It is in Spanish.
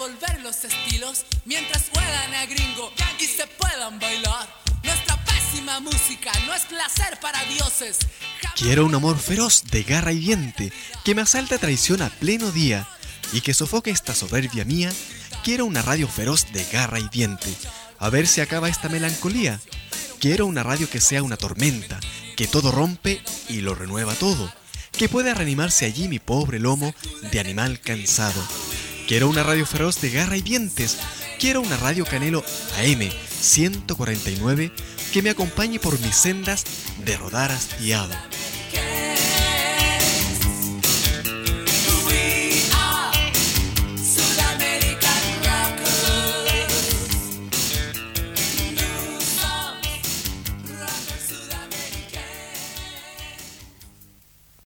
revolver los estilos mientras huelan a gringo y se puedan bailar. Nuestra pésima música no es placer para dioses. Quiero un amor feroz de garra y diente, que me asalte a traición a pleno día y que sofoque esta soberbia mía. Quiero una radio feroz de garra y diente, a ver si acaba esta melancolía. Quiero una radio que sea una tormenta, que todo rompe y lo renueva todo, que pueda reanimarse allí mi pobre lomo de animal cansado. Quiero una radio feroz de garra y dientes. Quiero una radio Canelo AM 149 que me acompañe por mis sendas de rodar hastiado.